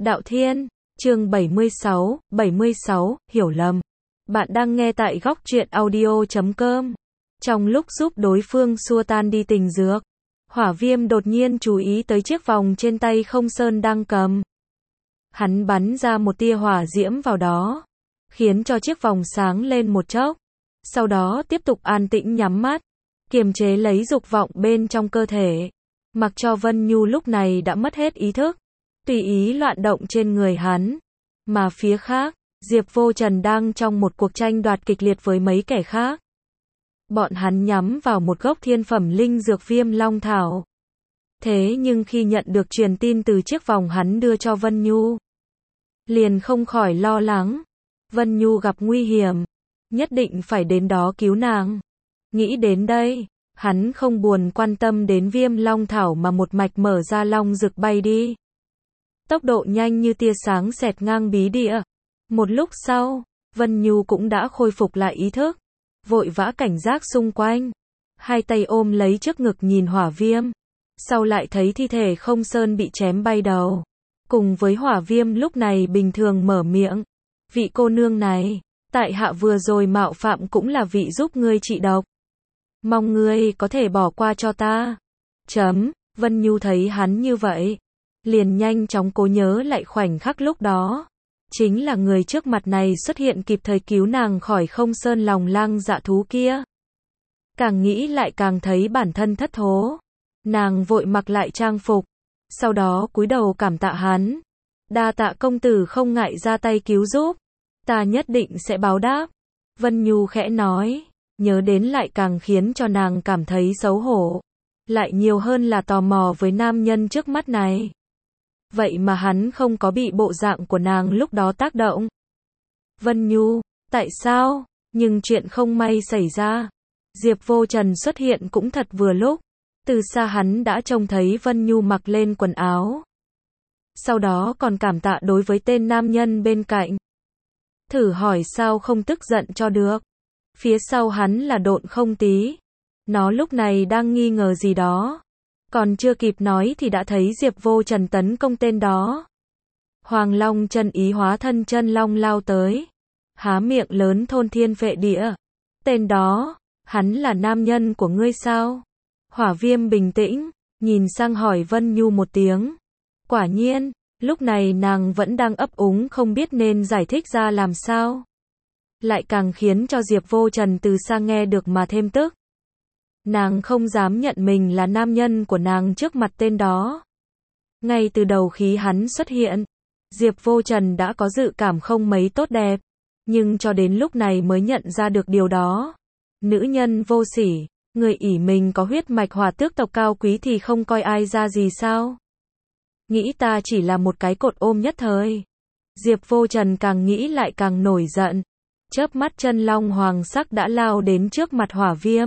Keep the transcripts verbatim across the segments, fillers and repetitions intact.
Đạo Thiên, chương bảy mươi sáu, bảy mươi sáu, hiểu lầm. Bạn đang nghe tại góc truyện audio chấm com. Trong lúc giúp đối phương xua tan đi tình dược, Hỏa Viêm đột nhiên chú ý tới chiếc vòng trên tay Không Sơn đang cầm. Hắn bắn ra một tia hỏa diễm vào đó, khiến cho chiếc vòng sáng lên một chốc. Sau đó tiếp tục an tĩnh nhắm mắt, kiềm chế lấy dục vọng bên trong cơ thể. Mặc cho Vân Nhu lúc này đã mất hết ý thức, tùy ý loạn động trên người hắn. Mà phía khác, Diệp Vô Trần đang trong một cuộc tranh đoạt kịch liệt với mấy kẻ khác. Bọn hắn nhắm vào một gốc thiên phẩm linh dược Viêm Long Thảo. Thế nhưng khi nhận được truyền tin từ chiếc vòng hắn đưa cho Vân Nhu, liền không khỏi lo lắng. Vân Nhu gặp nguy hiểm, nhất định phải đến đó cứu nàng. Nghĩ đến đây, hắn không buồn quan tâm đến Viêm Long Thảo mà một mạch mở ra long rực bay đi. Tốc độ nhanh như tia sáng xẹt ngang bí địa. Một lúc sau, Vân Nhu cũng đã khôi phục lại ý thức, vội vã cảnh giác xung quanh, hai tay ôm lấy trước ngực nhìn Hỏa Viêm. Sau lại thấy thi thể Không Sơn bị chém bay đầu, cùng với Hỏa Viêm lúc này bình thường mở miệng, vị cô nương này, tại hạ vừa rồi mạo phạm cũng là vị giúp ngươi trị độc, mong ngươi có thể bỏ qua cho ta. Chấm. Vân Nhu thấy hắn như vậy, liền nhanh chóng cố nhớ lại khoảnh khắc lúc đó. Chính là người trước mặt này xuất hiện kịp thời cứu nàng khỏi Không Sơn lòng lang dạ thú kia. Càng nghĩ lại càng thấy bản thân thất thố. Nàng vội mặc lại trang phục, sau đó cúi đầu cảm tạ hắn. Đa tạ công tử không ngại ra tay cứu giúp, ta nhất định sẽ báo đáp. Vân Nhu khẽ nói, nhớ đến lại càng khiến cho nàng cảm thấy xấu hổ. Lại nhiều hơn là tò mò với nam nhân trước mắt này. Vậy mà hắn không có bị bộ dạng của nàng lúc đó tác động. Vân Nhu, tại sao? Nhưng chuyện không may xảy ra. Diệp Vô Trần xuất hiện cũng thật vừa lúc. Từ xa hắn đã trông thấy Vân Nhu mặc lên quần áo. Sau đó còn cảm tạ đối với tên nam nhân bên cạnh. Thử hỏi sao không tức giận cho được. Phía sau hắn là Độn Không Tí. Nó lúc này đang nghi ngờ gì đó. Còn chưa kịp nói thì đã thấy Diệp Vô Trần tấn công tên đó. Hoàng Long chân ý hóa thân chân long lao tới, há miệng lớn thôn thiên phệ địa. Tên đó, hắn là nam nhân của ngươi sao? Hỏa Viêm bình tĩnh, nhìn sang hỏi Vân Nhu một tiếng. Quả nhiên, lúc này nàng vẫn đang ấp úng không biết nên giải thích ra làm sao. Lại càng khiến cho Diệp Vô Trần từ xa nghe được mà thêm tức. Nàng không dám nhận mình là nam nhân của nàng trước mặt tên đó. Ngay từ đầu khi hắn xuất hiện, Diệp Vô Trần đã có dự cảm không mấy tốt đẹp, nhưng cho đến lúc này mới nhận ra được điều đó. Nữ nhân vô sỉ, người ỷ mình có huyết mạch hỏa tước tộc cao quý thì không coi ai ra gì sao? Nghĩ ta chỉ là một cái cột ôm nhất thời. Diệp Vô Trần càng nghĩ lại càng nổi giận, chớp mắt chân long hoàng sắc đã lao đến trước mặt Hỏa Viêm.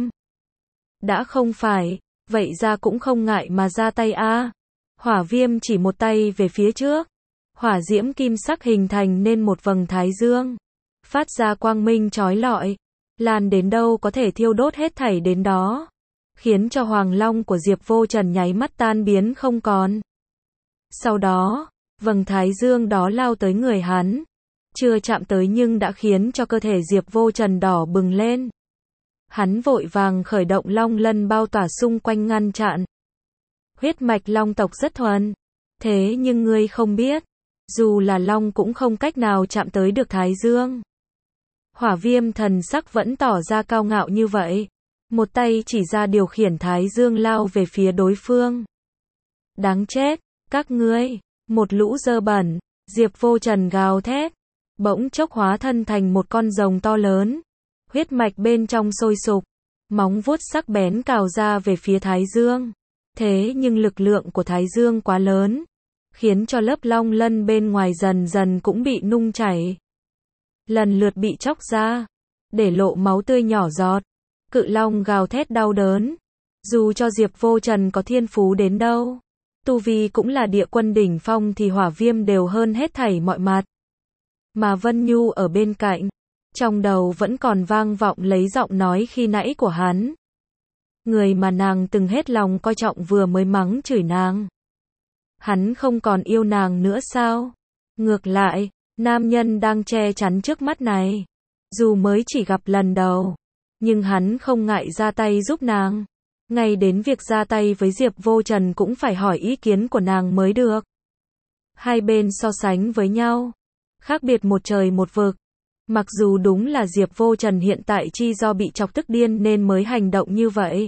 Đã không phải, vậy ra cũng không ngại mà ra tay a. À. Hỏa Viêm chỉ một tay về phía trước, hỏa diễm kim sắc hình thành nên một vầng thái dương, phát ra quang minh chói lọi, lan đến đâu có thể thiêu đốt hết thảy đến đó, khiến cho Hoàng Long của Diệp Vô Trần nháy mắt tan biến không còn. Sau đó, vầng thái dương đó lao tới người hắn, chưa chạm tới nhưng đã khiến cho cơ thể Diệp Vô Trần đỏ bừng lên. Hắn vội vàng khởi động long lân bao tỏa xung quanh ngăn chặn. Huyết mạch long tộc rất thuần. Thế nhưng ngươi không biết, dù là long cũng không cách nào chạm tới được Thái Dương. Hỏa Viêm thần sắc vẫn tỏ ra cao ngạo như vậy. Một tay chỉ ra điều khiển Thái Dương lao về phía đối phương. Đáng chết, các ngươi, một lũ dơ bẩn. Diệp Vô Trần gào thét, bỗng chốc hóa thân thành một con rồng to lớn. Huyết mạch bên trong sôi sục, móng vuốt sắc bén cào ra về phía Thái Dương. Thế nhưng lực lượng của Thái Dương quá lớn, khiến cho lớp long lân bên ngoài dần dần cũng bị nung chảy. Lần lượt bị chóc ra, để lộ máu tươi nhỏ giọt. Cự long gào thét đau đớn. Dù cho Diệp Vô Trần có thiên phú đến đâu, tu vi cũng là địa quân đỉnh phong thì Hỏa Viêm đều hơn hết thảy mọi mặt. Mà Vân Nhu ở bên cạnh, trong đầu vẫn còn vang vọng lấy giọng nói khi nãy của hắn. Người mà nàng từng hết lòng coi trọng vừa mới mắng chửi nàng. Hắn không còn yêu nàng nữa sao? Ngược lại, nam nhân đang che chắn trước mắt này, dù mới chỉ gặp lần đầu, nhưng hắn không ngại ra tay giúp nàng. Ngay đến việc ra tay với Diệp Vô Trần cũng phải hỏi ý kiến của nàng mới được. Hai bên so sánh với nhau, khác biệt một trời một vực. Mặc dù đúng là Diệp Vô Trần hiện tại chi do bị chọc tức điên nên mới hành động như vậy.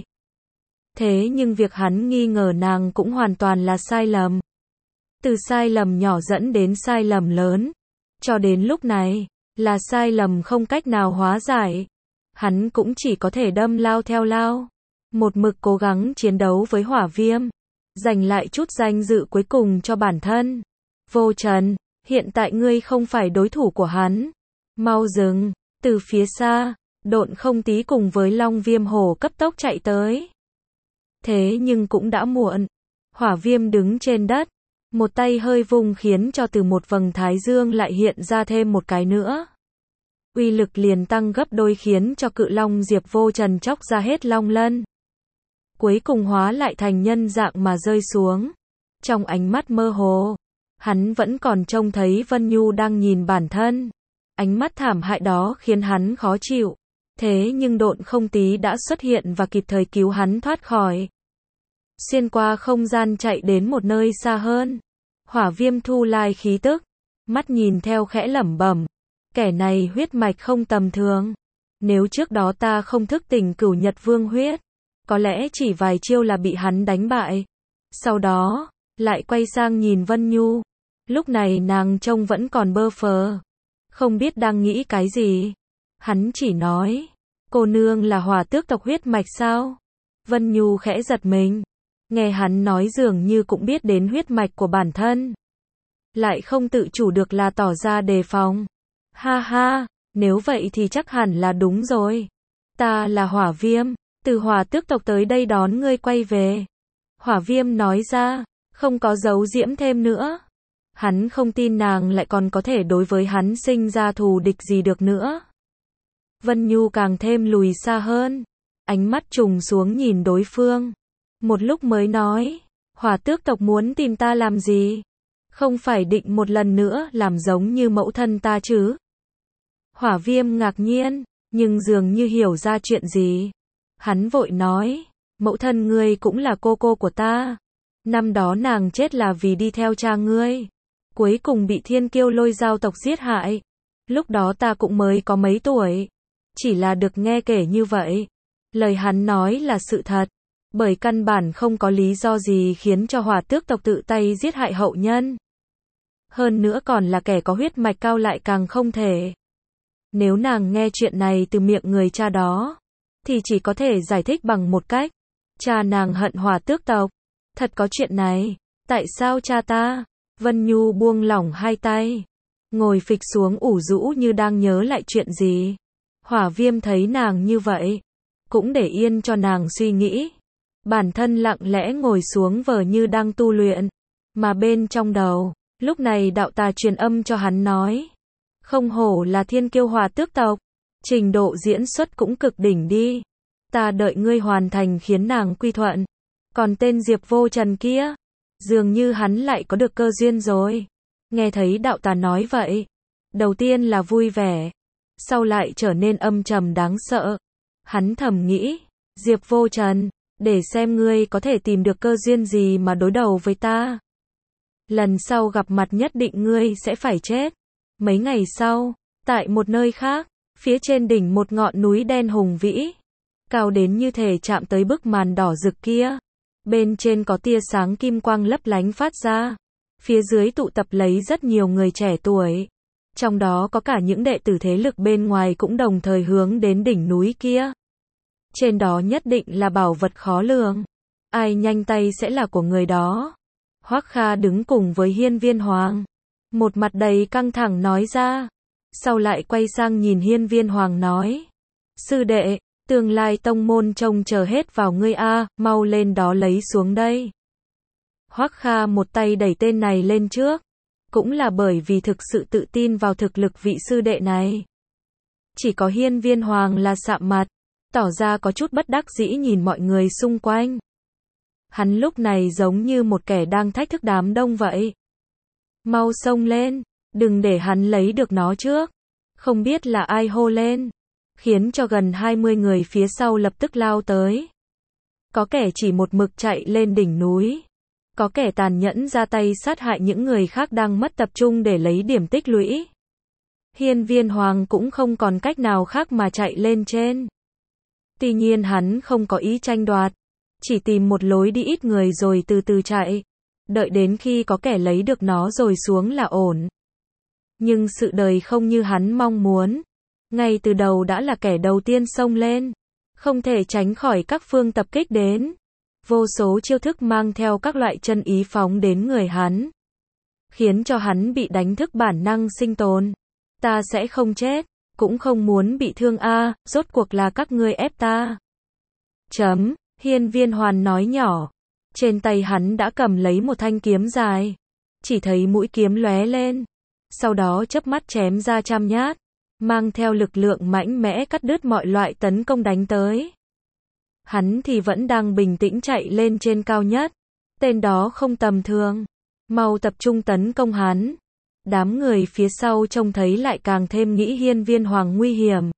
Thế nhưng việc hắn nghi ngờ nàng cũng hoàn toàn là sai lầm. Từ sai lầm nhỏ dẫn đến sai lầm lớn, cho đến lúc này, là sai lầm không cách nào hóa giải. Hắn cũng chỉ có thể đâm lao theo lao, một mực cố gắng chiến đấu với Hỏa Viêm, giành lại chút danh dự cuối cùng cho bản thân. Vô Trần, hiện tại ngươi không phải đối thủ của hắn. Mau dừng. Từ phía xa, Độn Không Tí cùng với Long Viêm Hổ cấp tốc chạy tới. Thế nhưng cũng đã muộn. Hỏa Viêm đứng trên đất, một tay hơi vung khiến cho từ một vầng thái dương lại hiện ra thêm một cái nữa. Uy lực liền tăng gấp đôi khiến cho cự long Diệp Vô Trần chóc ra hết long lân. Cuối cùng hóa lại thành nhân dạng mà rơi xuống. Trong ánh mắt mơ hồ, hắn vẫn còn trông thấy Vân Nhu đang nhìn bản thân. Ánh mắt thảm hại đó khiến hắn khó chịu. Thế nhưng Độn Không Tí đã xuất hiện và kịp thời cứu hắn thoát khỏi. Xuyên qua không gian chạy đến một nơi xa hơn. Hỏa Viêm thu lai khí tức, mắt nhìn theo khẽ lẩm bẩm. Kẻ này huyết mạch không tầm thường. Nếu trước đó ta không thức tỉnh Cửu Nhật Vương huyết, có lẽ chỉ vài chiêu là bị hắn đánh bại. Sau đó, lại quay sang nhìn Vân Nhu. Lúc này nàng trông vẫn còn bơ phờ, không biết đang nghĩ cái gì. Hắn chỉ nói, cô nương là Hỏa Tước tộc huyết mạch sao? Vân Nhu khẽ giật mình. Nghe hắn nói dường như cũng biết đến huyết mạch của bản thân. Lại không tự chủ được là tỏ ra đề phòng. Ha ha, nếu vậy thì chắc hẳn là đúng rồi. Ta là Hỏa Viêm, từ Hỏa Tước tộc tới đây đón ngươi quay về. Hỏa Viêm nói ra, không có giấu giễm thêm nữa. Hắn không tin nàng lại còn có thể đối với hắn sinh ra thù địch gì được nữa. Vân Nhu càng thêm lùi xa hơn, ánh mắt trùng xuống nhìn đối phương. Một lúc mới nói, Hỏa Tước tộc muốn tìm ta làm gì? Không phải định một lần nữa làm giống như mẫu thân ta chứ? Hỏa Viêm ngạc nhiên, nhưng dường như hiểu ra chuyện gì. Hắn vội nói, mẫu thân ngươi cũng là cô cô của ta. Năm đó nàng chết là vì đi theo cha ngươi. Cuối cùng bị Thiên Kiêu Lôi Giao tộc giết hại. Lúc đó ta cũng mới có mấy tuổi. Chỉ là được nghe kể như vậy. Lời hắn nói là sự thật. Bởi căn bản không có lý do gì khiến cho Hỏa Tước tộc tự tay giết hại hậu nhân. Hơn nữa còn là kẻ có huyết mạch cao lại càng không thể. Nếu nàng nghe chuyện này từ miệng người cha đó, thì chỉ có thể giải thích bằng một cách. Cha nàng hận Hỏa Tước tộc. Thật có chuyện này. Tại sao cha ta? Vân Nhu buông lỏng hai tay, ngồi phịch xuống ủ rũ như đang nhớ lại chuyện gì. Hỏa Viêm thấy nàng như vậy, cũng để yên cho nàng suy nghĩ. Bản thân lặng lẽ ngồi xuống vờ như đang tu luyện. Mà bên trong đầu, lúc này đạo tà truyền âm cho hắn nói. Không hổ là thiên kiêu Hỏa Tước tộc. Trình độ diễn xuất cũng cực đỉnh đi. Ta đợi ngươi hoàn thành khiến nàng quy thuận. Còn tên Diệp Vô Trần kia, dường như hắn lại có được cơ duyên rồi. Nghe thấy đạo tà nói vậy, đầu tiên là vui vẻ, sau lại trở nên âm trầm đáng sợ. Hắn thầm nghĩ, Diệp Vô Trần, để xem ngươi có thể tìm được cơ duyên gì mà đối đầu với ta. Lần sau gặp mặt nhất định ngươi sẽ phải chết. Mấy ngày sau, tại một nơi khác, phía trên đỉnh một ngọn núi đen hùng vĩ, cao đến như thể chạm tới bức màn đỏ rực kia. Bên trên có tia sáng kim quang lấp lánh phát ra. Phía dưới tụ tập lấy rất nhiều người trẻ tuổi. Trong đó có cả những đệ tử thế lực bên ngoài cũng đồng thời hướng đến đỉnh núi kia. Trên đó nhất định là bảo vật khó lường. Ai nhanh tay sẽ là của người đó. Hoắc Kha đứng cùng với Hiên Viên Hoàng. Một mặt đầy căng thẳng nói ra. Sau lại quay sang nhìn Hiên Viên Hoàng nói. Sư đệ, tương lai tông môn trông chờ hết vào ngươi a, mau lên đó lấy xuống đây. Hoắc Kha một tay đẩy tên này lên trước, cũng là bởi vì thực sự tự tin vào thực lực vị sư đệ này. Chỉ có Hiên Viên Hoàng là sạm mặt, tỏ ra có chút bất đắc dĩ nhìn mọi người xung quanh. Hắn lúc này giống như một kẻ đang thách thức đám đông vậy. Mau xông lên, Đừng để hắn lấy được nó trước. Không biết là ai hô lên, khiến cho gần hai mươi người phía sau lập tức lao tới. Có kẻ chỉ một mực chạy lên đỉnh núi. Có kẻ tàn nhẫn ra tay sát hại những người khác đang mất tập trung để lấy điểm tích lũy. Hiên Viên Hoàng cũng không còn cách nào khác mà chạy lên trên. Tuy nhiên hắn không có ý tranh đoạt, chỉ tìm một lối đi ít người rồi từ từ chạy, đợi đến khi có kẻ lấy được nó rồi xuống là ổn. Nhưng sự đời không như hắn mong muốn. Ngay từ đầu đã là kẻ đầu tiên xông lên, không thể tránh khỏi các phương tập kích đến. Vô số chiêu thức mang theo các loại chân ý phóng đến người hắn, khiến cho hắn bị đánh thức bản năng sinh tồn. Ta sẽ không chết, cũng không muốn bị thương a, à, rốt cuộc là các ngươi ép ta. Chấm, Hiên Viên Hoàn nói nhỏ. Trên tay hắn đã cầm lấy một thanh kiếm dài. Chỉ thấy mũi kiếm lóe lên, sau đó chớp mắt chém ra trăm nhát, mang theo lực lượng mạnh mẽ cắt đứt mọi loại tấn công đánh tới. Hắn thì vẫn đang bình tĩnh chạy lên trên cao nhất. Tên đó không tầm thường, mau tập trung tấn công hắn. Đám người phía sau trông thấy lại càng thêm nghĩ Hiên Viên Hoàng nguy hiểm,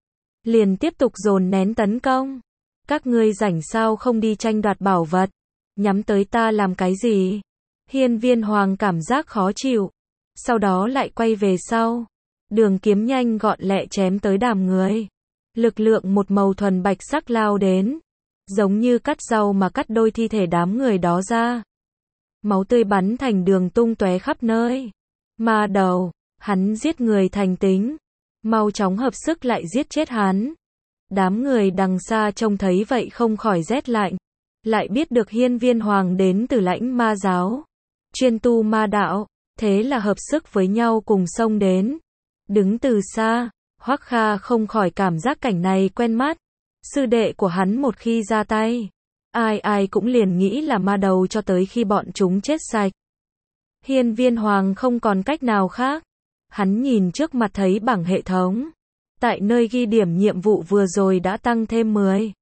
liền tiếp tục dồn nén tấn công. Các ngươi rảnh sao không đi tranh đoạt bảo vật, nhắm tới ta làm cái gì? Hiên Viên Hoàng cảm giác khó chịu, sau đó lại quay về sau. Đường kiếm nhanh gọn lẹ chém tới đám người. Lực lượng một màu thuần bạch sắc lao đến, giống như cắt rau mà cắt đôi thi thể đám người đó ra. Máu tươi bắn thành đường tung tóe khắp nơi. Ma đầu, hắn giết người thành tính, mau chóng hợp sức lại giết chết hắn. Đám người đằng xa trông thấy vậy không khỏi rét lạnh, lại biết được Hiên Viên Hoàng đến từ Lãnh Ma giáo, chuyên tu ma đạo, thế là hợp sức với nhau cùng xông đến. Đứng từ xa, Hoắc Kha không khỏi cảm giác cảnh này quen mắt. Sư đệ của hắn một khi ra tay, ai ai cũng liền nghĩ là ma đầu cho tới khi bọn chúng chết sạch. Hiên Viên Hoàng không còn cách nào khác. Hắn nhìn trước mặt thấy bảng hệ thống, tại nơi ghi điểm nhiệm vụ vừa rồi đã tăng thêm mười.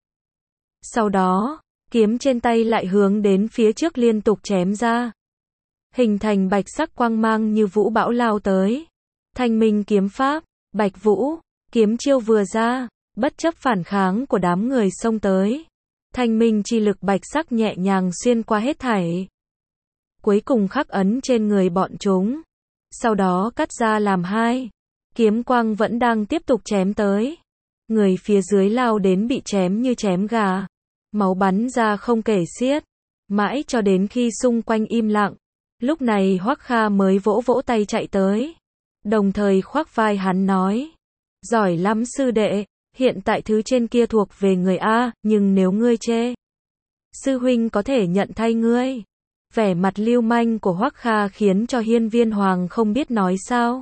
Sau đó, kiếm trên tay lại hướng đến phía trước liên tục chém ra, hình thành bạch sắc quang mang như vũ bão lao tới. Thanh minh kiếm pháp, Bạch Vũ, kiếm chiêu vừa ra, bất chấp phản kháng của đám người xông tới. Thanh minh chi lực bạch sắc nhẹ nhàng xuyên qua hết thảy, cuối cùng khắc ấn trên người bọn chúng, sau đó cắt ra làm hai. Kiếm quang vẫn đang tiếp tục chém tới. Người phía dưới lao đến bị chém như chém gà, máu bắn ra không kể xiết, mãi cho đến khi xung quanh im lặng. Lúc này Hoắc Kha mới vỗ vỗ tay chạy tới, đồng thời khoác vai hắn nói: giỏi lắm sư đệ, hiện tại thứ trên kia thuộc về người A, nhưng nếu ngươi chê, sư huynh có thể nhận thay ngươi. Vẻ mặt lưu manh của Hoắc Kha khiến cho Hiên Viên Hoàng không biết nói sao.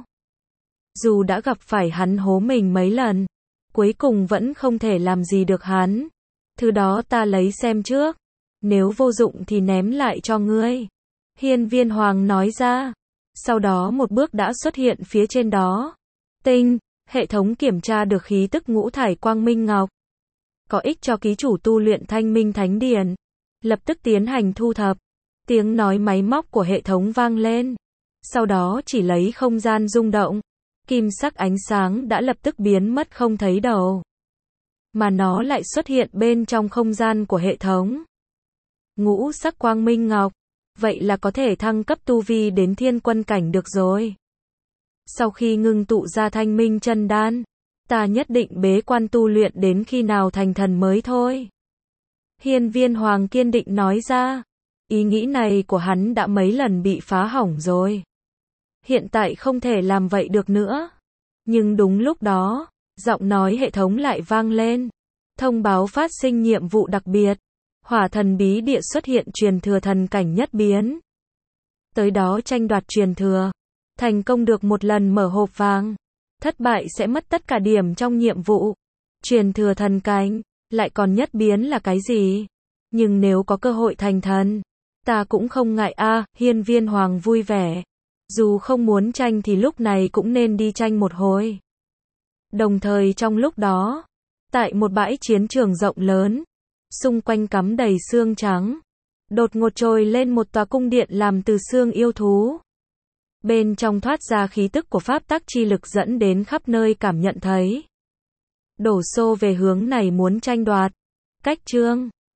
Dù đã gặp phải hắn hố mình mấy lần, cuối cùng vẫn không thể làm gì được hắn. Thứ đó ta lấy xem trước, nếu vô dụng thì ném lại cho ngươi. Hiên Viên Hoàng nói ra, sau đó một bước đã xuất hiện phía trên đó. Tinh, hệ thống kiểm tra được khí tức ngũ thải quang minh ngọc, có ích cho ký chủ tu luyện Thanh Minh Thánh Điển. Lập tức tiến hành thu thập. Tiếng nói máy móc của hệ thống vang lên. Sau đó chỉ lấy không gian rung động, kim sắc ánh sáng đã lập tức biến mất không thấy đâu, mà nó lại xuất hiện bên trong không gian của hệ thống. Ngũ sắc quang minh ngọc, vậy là có thể thăng cấp tu vi đến thiên quân cảnh được rồi. Sau khi ngưng tụ ra thanh minh chân đan, ta nhất định bế quan tu luyện đến khi nào thành thần mới thôi. Hiên Viên Hoàng kiên định nói ra. Ý nghĩ này của hắn đã mấy lần bị phá hỏng rồi, hiện tại không thể làm vậy được nữa. Nhưng đúng lúc đó, giọng nói hệ thống lại vang lên, thông báo phát sinh nhiệm vụ đặc biệt. Hỏa thần bí địa xuất hiện truyền thừa thần cảnh nhất biến, tới đó tranh đoạt truyền thừa, thành công được một lần mở hộp vàng, thất bại sẽ mất tất cả điểm trong nhiệm vụ. Truyền thừa thần cảnh, lại còn nhất biến là cái gì? Nhưng nếu có cơ hội thành thần, ta cũng không ngại a. À, Hiên Viên Hoàng vui vẻ. Dù không muốn tranh thì lúc này cũng nên đi tranh một hồi. Đồng thời trong lúc đó, tại một bãi chiến trường rộng lớn, xung quanh cắm đầy xương trắng, đột ngột trồi lên một tòa cung điện làm từ xương yêu thú. Bên trong thoát ra khí tức của pháp tắc chi lực dẫn đến khắp nơi cảm nhận thấy. Đổ xô về hướng này muốn tranh đoạt. Cách chương